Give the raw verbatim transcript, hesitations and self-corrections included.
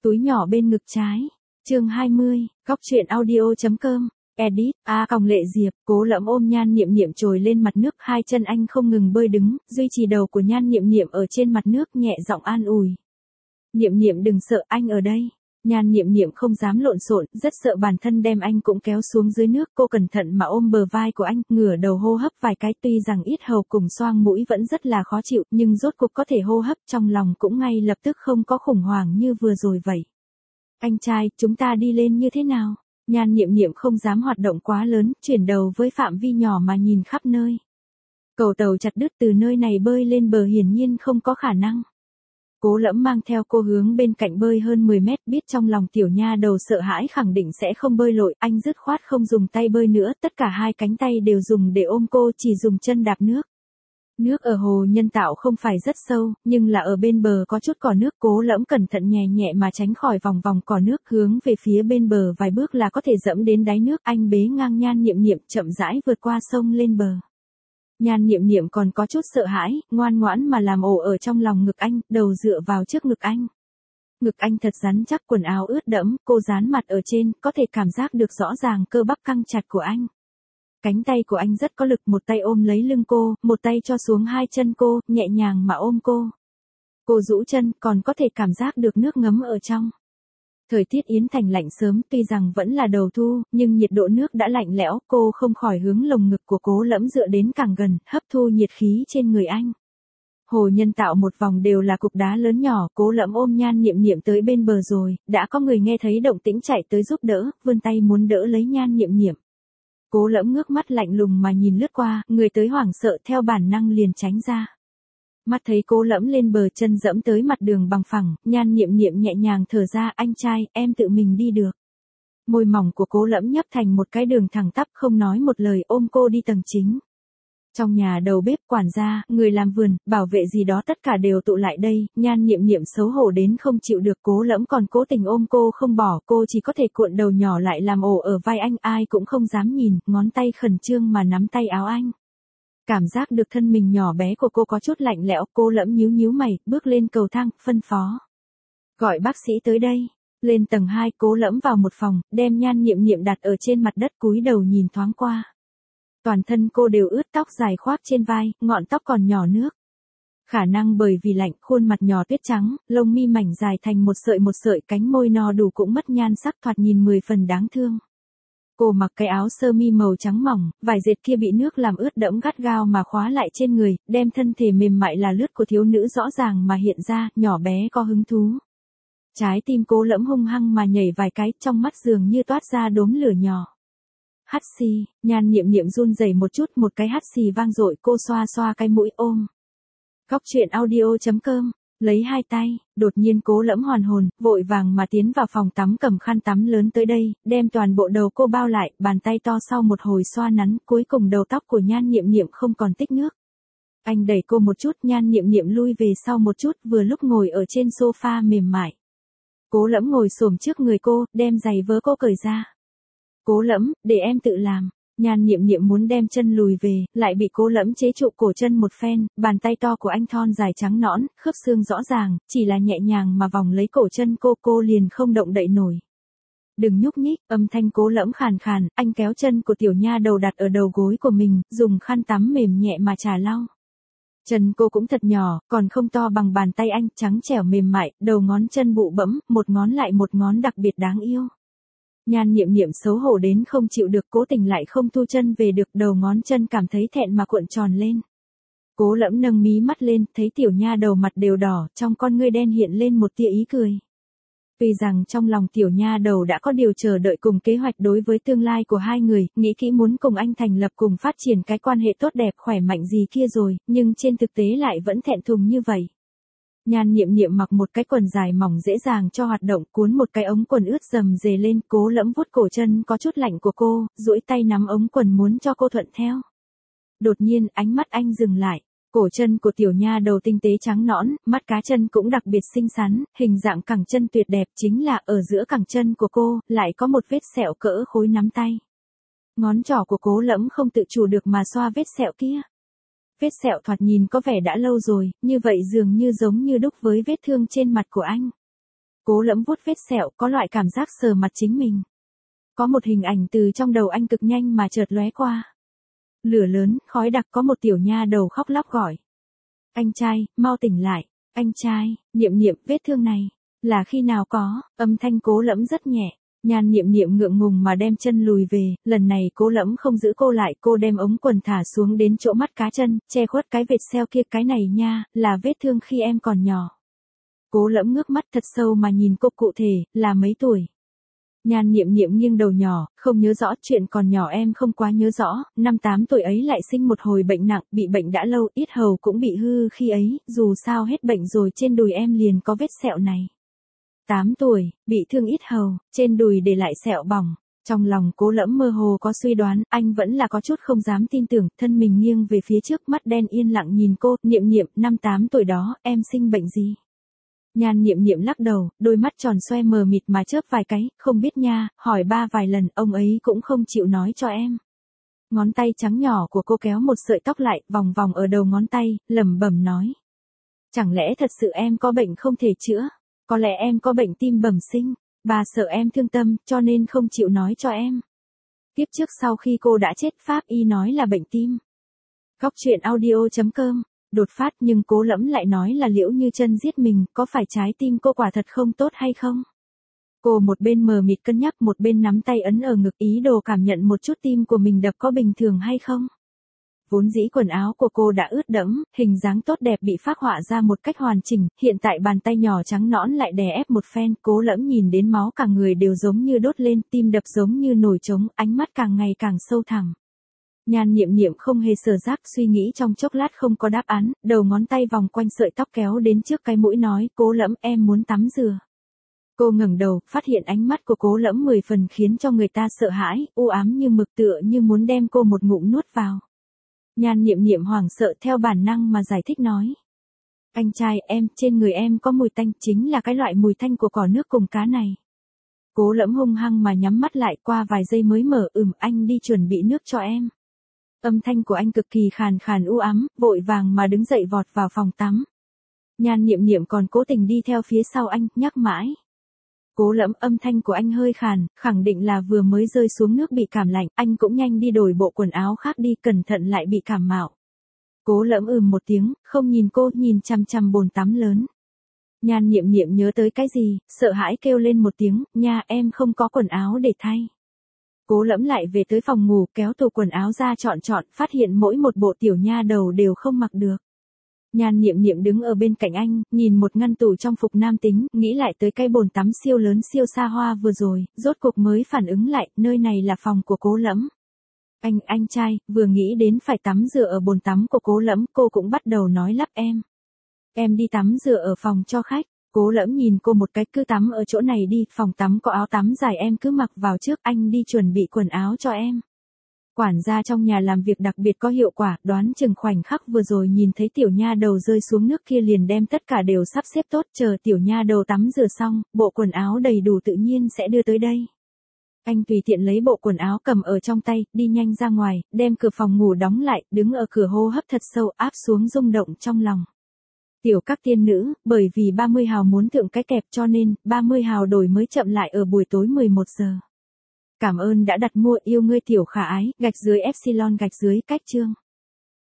Túi nhỏ bên ngực trái. Chương hai mươi, Góc truyện audio chấm com. Edit, A Còng Lệ Diệp, Cố Lẫm ôm Nhan Niệm Niệm trồi lên mặt nước, hai chân anh không ngừng bơi đứng, duy trì đầu của Nhan Niệm Niệm ở trên mặt nước, nhẹ giọng an ủi. Niệm Niệm đừng sợ, anh ở đây. Nhan Niệm Niệm không dám lộn xộn, rất sợ bản thân đem anh cũng kéo xuống dưới nước, cô cẩn thận mà ôm bờ vai của anh, ngửa đầu hô hấp vài cái, tuy rằng yết hầu cùng xoang mũi vẫn rất là khó chịu, nhưng rốt cuộc có thể hô hấp, trong lòng cũng ngay lập tức không có khủng hoảng như vừa rồi vậy. Anh trai, chúng ta đi lên như thế nào? Nhan Niệm Niệm không dám hoạt động quá lớn, chuyển đầu với phạm vi nhỏ mà nhìn khắp nơi. Cầu tàu chặt đứt, từ nơi này bơi lên bờ hiển nhiên không có khả năng. Cố Lẫm mang theo cô hướng bên cạnh bơi hơn mười mét, biết trong lòng tiểu nha đầu sợ hãi khẳng định sẽ không bơi lội, anh dứt khoát không dùng tay bơi nữa, tất cả hai cánh tay đều dùng để ôm cô, chỉ dùng chân đạp nước. Nước ở hồ nhân tạo không phải rất sâu, nhưng là ở bên bờ có chút cỏ nước, Cố Lẫm cẩn thận nhẹ nhẹ mà tránh khỏi vòng vòng cỏ nước, hướng về phía bên bờ vài bước là có thể dẫm đến đáy nước, anh bế ngang Nhan Niệm Niệm chậm rãi vượt qua sông lên bờ. Nhan Niệm Niệm còn có chút sợ hãi, ngoan ngoãn mà làm ổ ở trong lòng ngực anh, đầu dựa vào trước ngực anh. Ngực anh thật rắn chắc, quần áo ướt đẫm, cô dán mặt ở trên, có thể cảm giác được rõ ràng cơ bắp căng chặt của anh. Cánh tay của anh rất có lực, một tay ôm lấy lưng cô, một tay cho xuống hai chân cô, nhẹ nhàng mà ôm cô. Cô rũ chân, còn có thể cảm giác được nước ngấm ở trong. Thời tiết Yến Thành lạnh sớm, tuy rằng vẫn là đầu thu, nhưng nhiệt độ nước đã lạnh lẽo, cô không khỏi hướng lồng ngực của Cố Lẫm dựa đến càng gần, hấp thu nhiệt khí trên người anh. Hồ nhân tạo một vòng đều là cục đá lớn nhỏ, Cố Lẫm ôm Nhan Niệm Niệm tới bên bờ rồi, đã có người nghe thấy động tĩnh chạy tới giúp đỡ, vươn tay muốn đỡ lấy Nhan Niệm Niệm. Cố Lẫm ngước mắt lạnh lùng mà nhìn lướt qua, người tới hoảng sợ theo bản năng liền tránh ra. Mắt thấy Cố Lẫm lên bờ, chân dẫm tới mặt đường bằng phẳng, Nhan Niệm Niệm nhẹ nhàng thở ra, anh trai, em tự mình đi được. Môi mỏng của Cố Lẫm nhấp thành một cái đường thẳng tắp, không nói một lời, ôm cô đi tầng chính. Trong nhà đầu bếp, quản gia, người làm vườn, bảo vệ gì đó tất cả đều tụ lại đây, Nhan Niệm Niệm xấu hổ đến không chịu được, Cố Lẫm còn cố tình ôm cô không bỏ, cô chỉ có thể cuộn đầu nhỏ lại làm ổ ở vai anh, ai cũng không dám nhìn, ngón tay khẩn trương mà nắm tay áo anh. Cảm giác được thân mình nhỏ bé của cô có chút lạnh lẽo, Cố Lẫm nhíu nhíu mày, bước lên cầu thang, phân phó. Gọi bác sĩ tới đây. Lên tầng hai, Cố Lẫm vào một phòng, đem Nhan Niệm Niệm đặt ở trên mặt đất, cúi đầu nhìn thoáng qua. Toàn thân cô đều ướt, tóc dài khoác trên vai, ngọn tóc còn nhỏ nước. Khả năng bởi vì lạnh, khuôn mặt nhỏ tuyết trắng, lông mi mảnh dài thành một sợi một sợi, cánh môi no đủ cũng mất nhan sắc, thoạt nhìn mười phần đáng thương. Cô mặc cái áo sơ mi màu trắng mỏng, vải dệt kia bị nước làm ướt đẫm gắt gao mà khóa lại trên người, đem thân thể mềm mại là lướt của thiếu nữ rõ ràng mà hiện ra, nhỏ bé có hứng thú. Trái tim Cố Lẫm hung hăng mà nhảy vài cái, trong mắt dường như toát ra đốm lửa nhỏ. Hắt xì, Nhan Niệm Niệm run rẩy một chút, một cái hắt xì vang dội, cô xoa xoa cái mũi, ôm. Góc truyện audio chấm com, lấy hai tay, đột nhiên Cố Lẫm hoàn hồn, vội vàng mà tiến vào phòng tắm, cầm khăn tắm lớn tới đây, đem toàn bộ đầu cô bao lại, bàn tay to sau một hồi xoa nắn, cuối cùng đầu tóc của Nhan Niệm Niệm không còn tích nước. Anh đẩy cô một chút, Nhan Niệm Niệm lui về sau một chút, vừa lúc ngồi ở trên sofa mềm mại. Cố Lẫm ngồi xổm trước người cô, đem giày vớ cô cởi ra. Cố Lẫm, để em tự làm. Nhan Niệm Niệm muốn đem chân lùi về, lại bị Cố Lẫm chế trụ cổ chân một phen, bàn tay to của anh thon dài trắng nõn, khớp xương rõ ràng, chỉ là nhẹ nhàng mà vòng lấy cổ chân cô, cô liền không động đậy nổi. Đừng nhúc nhích, âm thanh Cố Lẫm khàn khàn, anh kéo chân của tiểu nha đầu đặt ở đầu gối của mình, dùng khăn tắm mềm nhẹ mà chà lau. Chân cô cũng thật nhỏ, còn không to bằng bàn tay anh, trắng trẻo mềm mại, đầu ngón chân bụ bẫm, một ngón lại một ngón đặc biệt đáng yêu. Nhan Niệm Niệm xấu hổ đến không chịu được, cố tình lại không thu chân về được, đầu ngón chân cảm thấy thẹn mà cuộn tròn lên. Cố Lẫm nâng mí mắt lên, thấy tiểu nha đầu mặt đều đỏ, trong con ngươi đen hiện lên một tia ý cười. Tuy rằng trong lòng tiểu nha đầu đã có điều chờ đợi cùng kế hoạch đối với tương lai của hai người, nghĩ kỹ muốn cùng anh thành lập cùng phát triển cái quan hệ tốt đẹp khỏe mạnh gì kia rồi, nhưng trên thực tế lại vẫn thẹn thùng như vậy. Nhan Niệm Niệm mặc một cái quần dài mỏng dễ dàng cho hoạt động, cuốn một cái ống quần ướt rầm rề lên, Cố Lẫm vuốt cổ chân có chút lạnh của cô, duỗi tay nắm ống quần muốn cho cô thuận theo. Đột nhiên, ánh mắt anh dừng lại. Cổ chân của tiểu nha đầu tinh tế trắng nõn, mắt cá chân cũng đặc biệt xinh xắn, hình dạng cẳng chân tuyệt đẹp, chính là ở giữa cẳng chân của cô, lại có một vết sẹo cỡ khối nắm tay. Ngón trỏ của Cố Lẫm không tự chủ được mà xoa vết sẹo kia. Vết sẹo thoạt nhìn có vẻ đã lâu rồi, như vậy dường như giống như đúc với vết thương trên mặt của anh. Cố Lẫm vuốt vết sẹo, có loại cảm giác sờ mặt chính mình. Có một hình ảnh từ trong đầu anh cực nhanh mà chợt lóe qua. Lửa lớn, khói đặc, có một tiểu nha đầu khóc lóc gọi. Anh trai, mau tỉnh lại. Anh trai, Niệm Niệm, vết thương này, là khi nào có, âm thanh Cố Lẫm rất nhẹ. Nhan Niệm Niệm ngượng ngùng mà đem chân lùi về, lần này Cố Lẫm không giữ cô lại, cô đem ống quần thả xuống đến chỗ mắt cá chân, che khuất cái vệt sẹo kia, cái này nha, là vết thương khi em còn nhỏ. Cố Lẫm ngước mắt thật sâu mà nhìn cô, cụ thể, là mấy tuổi. Nhan Niệm Niệm nghiêng đầu nhỏ, không nhớ rõ, chuyện còn nhỏ em không quá nhớ rõ, năm tám tuổi ấy lại sinh một hồi bệnh nặng, bị bệnh đã lâu, yết hầu cũng bị hư khi ấy, dù sao hết bệnh rồi, trên đùi em liền có vết sẹo này. tám tuổi, bị thương yết hầu, trên đùi để lại sẹo bỏng. Trong lòng Cố Lẫm mơ hồ có suy đoán, anh vẫn là có chút không dám tin tưởng, thân mình nghiêng về phía trước, mắt đen yên lặng nhìn cô, Niệm Niệm, năm tám tuổi đó, em sinh bệnh gì? Nhan Niệm Niệm lắc đầu, đôi mắt tròn xoe mờ mịt mà chớp vài cái, không biết nha, hỏi ba vài lần, ông ấy cũng không chịu nói cho em. Ngón tay trắng nhỏ của cô kéo một sợi tóc lại, vòng vòng ở đầu ngón tay, lẩm bẩm nói. Chẳng lẽ thật sự em có bệnh không thể chữa? Có lẽ em có bệnh tim bẩm sinh, bà sợ em thương tâm, cho nên không chịu nói cho em. Tiếp trước sau khi cô đã chết, pháp y nói là bệnh tim. Góc truyện audio chấm com, đột phát nhưng Cố Lẫm lại nói là Liễu Như Chân giết mình, có phải trái tim cô quả thật không tốt hay không? Cô một bên mờ mịt cân nhắc, một bên nắm tay ấn ở ngực, ý đồ cảm nhận một chút tim của mình đập có bình thường hay không. Vốn dĩ quần áo của cô đã ướt đẫm, hình dáng tốt đẹp bị phác họa ra một cách hoàn chỉnh, hiện tại bàn tay nhỏ trắng nõn lại đè ép một phen, Cố Lẫm nhìn đến máu cả người đều giống như đốt lên, tim đập giống như nổi trống, ánh mắt càng ngày càng sâu thẳm. Nhan Niệm Niệm không hề sờ giác, suy nghĩ trong chốc lát không có đáp án, đầu ngón tay vòng quanh sợi tóc kéo đến trước cái mũi nói, Cố Lẫm, em muốn tắm rửa. Cô ngẩng đầu, phát hiện ánh mắt của Cố Lẫm mười phần khiến cho người ta sợ hãi, u ám như mực, tựa như muốn đem cô một ngụm nuốt vào. Nhan Niệm Niệm hoảng sợ, theo bản năng mà giải thích nói. Anh trai em, trên người em có mùi tanh, chính là cái loại mùi tanh của cỏ nước cùng cá này. Cố Lẫm hung hăng mà nhắm mắt lại, qua vài giây mới mở, ừm, anh đi chuẩn bị nước cho em. Âm thanh của anh cực kỳ khàn khàn u ám, vội vàng mà đứng dậy vọt vào phòng tắm. Nhan Niệm Niệm còn cố tình đi theo phía sau anh, nhắc mãi. Cố Lẫm, âm thanh của anh hơi khàn, khẳng định là vừa mới rơi xuống nước bị cảm lạnh, anh cũng nhanh đi đổi bộ quần áo khác đi, cẩn thận lại bị cảm mạo. Cố Lẫm ừm một tiếng, không nhìn cô, nhìn chằm chằm bồn tắm lớn. Nhan Niệm Niệm nhớ tới cái gì, sợ hãi kêu lên một tiếng, nha, em không có quần áo để thay. Cố Lẫm lại về tới phòng ngủ, kéo tủ quần áo ra chọn chọn, phát hiện mỗi một bộ tiểu nha đầu đều không mặc được. Nhan Niệm Niệm đứng ở bên cạnh anh, nhìn một ngăn tủ trong phục nam tính, nghĩ lại tới cái bồn tắm siêu lớn siêu xa hoa vừa rồi, rốt cuộc mới phản ứng lại, nơi này là phòng của Cố Lẫm. Anh, anh trai, vừa nghĩ đến phải tắm rửa ở bồn tắm của Cố Lẫm, cô cũng bắt đầu nói lắp em. Em đi tắm rửa ở phòng cho khách. Cố Lẫm nhìn cô một cái, cứ tắm ở chỗ này đi, phòng tắm có áo tắm dài em cứ mặc vào trước, anh đi chuẩn bị quần áo cho em. Quản gia trong nhà làm việc đặc biệt có hiệu quả, đoán chừng khoảnh khắc vừa rồi nhìn thấy tiểu nha đầu rơi xuống nước kia liền đem tất cả đều sắp xếp tốt, chờ tiểu nha đầu tắm rửa xong, bộ quần áo đầy đủ tự nhiên sẽ đưa tới đây. Anh tùy tiện lấy bộ quần áo cầm ở trong tay, đi nhanh ra ngoài, đem cửa phòng ngủ đóng lại, đứng ở cửa hô hấp thật sâu, áp xuống rung động trong lòng. Tiểu các tiên nữ, bởi vì ba mươi hào muốn thượng cái kẹp cho nên, ba mươi hào đổi mới chậm lại ở buổi tối mười một giờ. Cảm ơn đã đặt mua, yêu ngươi tiểu khả ái, gạch dưới epsilon gạch dưới cách chương.